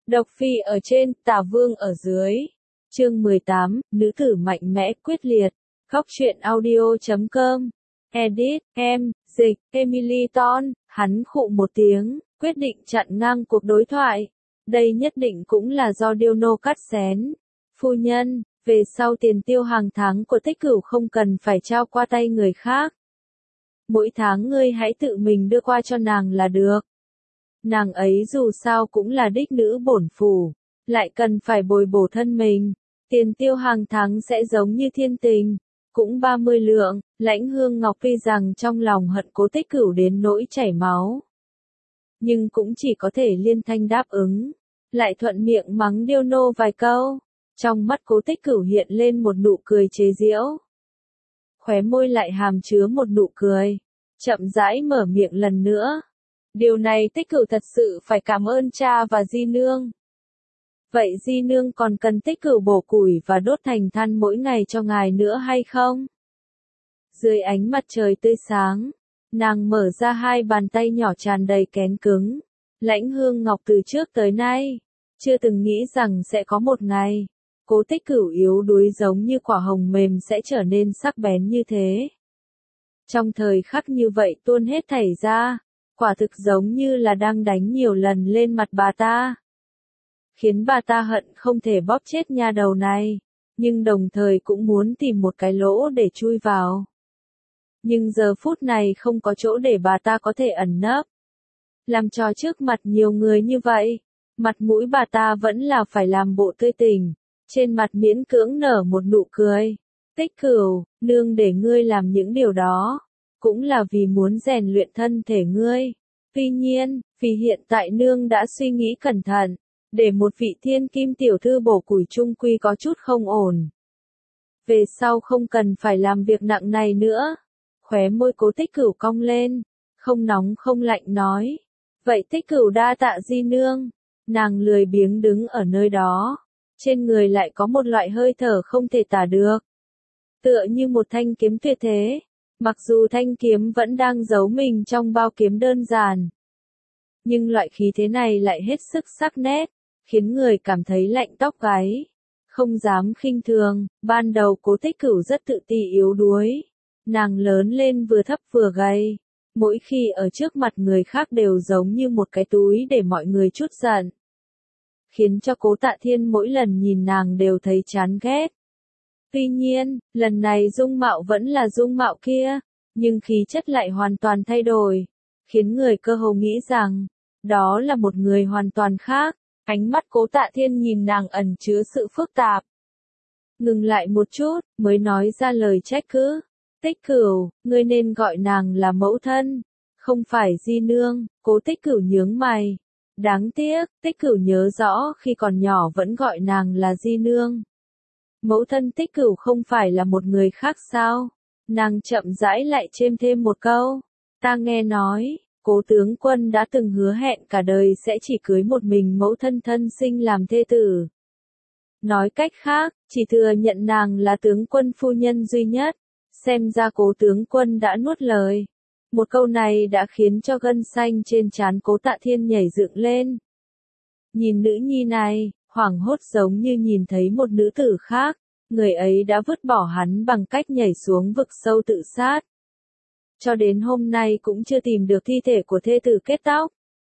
Độc phi ở trên, tả vương ở dưới. Chương 18, nữ tử mạnh mẽ quyết liệt. Góc truyện audio.com. Edit, dịch, Emily Ton, hắn khụ một tiếng, quyết định chặn ngang cuộc đối thoại. Đây nhất định cũng là do Diona cắt xén. Phu nhân, về sau tiền tiêu hàng tháng của Tích Cửu không cần phải trao qua tay người khác. Mỗi tháng ngươi hãy tự mình đưa qua cho nàng là được. Nàng ấy dù sao cũng là đích nữ bổn phủ, lại cần phải bồi bổ thân mình. Tiền tiêu hàng tháng sẽ giống như thiên tình, cũng 30 lượng. Lãnh Hương Ngọc tuy rằng trong lòng hận Cố Tích Cửu đến nỗi chảy máu, nhưng cũng chỉ có thể liên thanh đáp ứng, lại thuận miệng mắng Diona vài câu. Trong mắt Cố Tích Cửu hiện lên một nụ cười chế giễu, khóe môi lại hàm chứa một nụ cười, chậm rãi mở miệng lần nữa. Điều này Tích Cửu thật sự phải cảm ơn cha và Di Nương. Vậy Di Nương còn cần Tích Cửu bổ củi và đốt thành than mỗi ngày cho ngài nữa hay không? Dưới ánh mặt trời tươi sáng, nàng mở ra hai bàn tay nhỏ tràn đầy kén cứng. Lãnh Hương Ngọc từ trước tới nay chưa từng nghĩ rằng sẽ có một ngày, Cố Tích Cửu yếu đuối giống như quả hồng mềm sẽ trở nên sắc bén như thế. Trong thời khắc như vậy tuôn hết thảy ra, quả thực giống như là đang đánh nhiều lần lên mặt bà ta, khiến bà ta hận không thể bóp chết nha đầu này, nhưng đồng thời cũng muốn tìm một cái lỗ để chui vào. Nhưng giờ phút này không có chỗ để bà ta có thể ẩn nấp. Làm trò trước mặt nhiều người như vậy, mặt mũi bà ta vẫn là phải làm bộ tươi tỉnh, trên mặt miễn cưỡng nở một nụ cười. Tích Cửu, nương để ngươi làm những điều đó, cũng là vì muốn rèn luyện thân thể ngươi. Tuy nhiên, vì hiện tại nương đã suy nghĩ cẩn thận, để một vị thiên kim tiểu thư bổ củi chung quy có chút không ổn. Về sau không cần phải làm việc nặng này nữa. Khóe môi Cố Tích Cửu cong lên, không nóng không lạnh nói. Vậy Tích Cửu đa tạ Di Nương. Nàng lười biếng đứng ở nơi đó, trên người lại có một loại hơi thở không thể tả được, tựa như một thanh kiếm tuyệt thế. Mặc dù thanh kiếm vẫn đang giấu mình trong bao kiếm đơn giản, nhưng loại khí thế này lại hết sức sắc nét, khiến người cảm thấy lạnh tóc gáy. Không dám khinh thường, ban đầu Cố Tích Cửu rất tự ti yếu đuối. Nàng lớn lên vừa thấp vừa gầy, mỗi khi ở trước mặt người khác đều giống như một cái túi để mọi người trút giận, khiến cho Cố Tạ Thiên mỗi lần nhìn nàng đều thấy chán ghét. Tuy nhiên, lần này dung mạo vẫn là dung mạo kia, nhưng khí chất lại hoàn toàn thay đổi, khiến người cơ hồ nghĩ rằng, đó là một người hoàn toàn khác. Ánh mắt Cố Tạ Thiên nhìn nàng ẩn chứa sự phức tạp. Ngừng lại một chút, mới nói ra lời trách cứ. Tích Cửu, ngươi nên gọi nàng là mẫu thân, không phải Di Nương. Cố Tích Cửu nhướng mày. Đáng tiếc, Tích Cửu nhớ rõ khi còn nhỏ vẫn gọi nàng là Di Nương. Mẫu thân Tích Cửu không phải là một người khác sao? Nàng chậm rãi lại chêm thêm một câu. Ta nghe nói, Cố tướng quân đã từng hứa hẹn cả đời sẽ chỉ cưới một mình mẫu thân thân sinh làm thê tử. Nói cách khác, chỉ thừa nhận nàng là tướng quân phu nhân duy nhất. Xem ra Cố tướng quân đã nuốt lời. Một câu này đã khiến cho gân xanh trên trán Cố Tạ Thiên nhảy dựng lên. Nhìn nữ nhi này, hoảng hốt giống như nhìn thấy một nữ tử khác. Người ấy đã vứt bỏ hắn bằng cách nhảy xuống vực sâu tự sát. Cho đến hôm nay cũng chưa tìm được thi thể của thê tử kết tóc.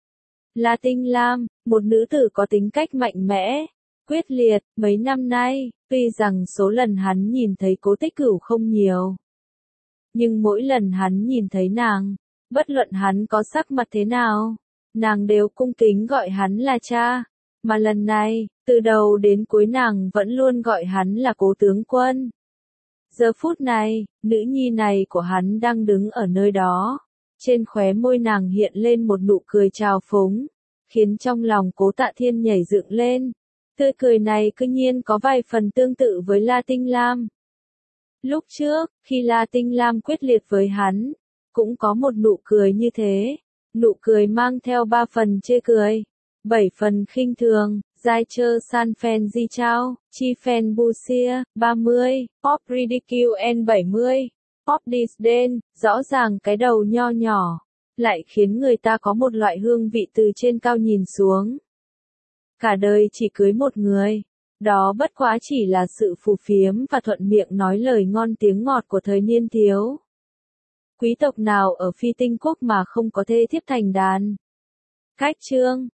La Tinh Lam, một nữ tử có tính cách mạnh mẽ, quyết liệt. Mấy năm nay, tuy rằng số lần hắn nhìn thấy Cố Tích Cửu không nhiều, nhưng mỗi lần hắn nhìn thấy nàng, bất luận hắn có sắc mặt thế nào, nàng đều cung kính gọi hắn là cha. Mà lần này, từ đầu đến cuối nàng vẫn luôn gọi hắn là Cố tướng quân. Giờ phút này, nữ nhi này của hắn đang đứng ở nơi đó. Trên khóe môi nàng hiện lên một nụ cười trào phúng, khiến trong lòng Cố Tạ Thiên nhảy dựng lên. Tươi cười này cứ nhiên có vài phần tương tự với La Tinh Lam. Lúc trước, khi La Tinh Lam quyết liệt với hắn, cũng có một nụ cười như thế. Nụ cười mang theo 3 phần chê cười, 7 phần khinh thường. Giai chơ san fan di chao, chi fan busia, 30, pop ridicule n 70, pop disdain. Rõ ràng cái đầu nho nhỏ lại khiến người ta có một loại hương vị từ trên cao nhìn xuống. cả đời chỉ cưới một người. Đó bất quá chỉ là sự phù phiếm và thuận miệng nói lời ngon tiếng ngọt của thời niên thiếu. Quý tộc nào ở Phi Tinh Quốc mà không có thê thiếp thành đàn? Cách chương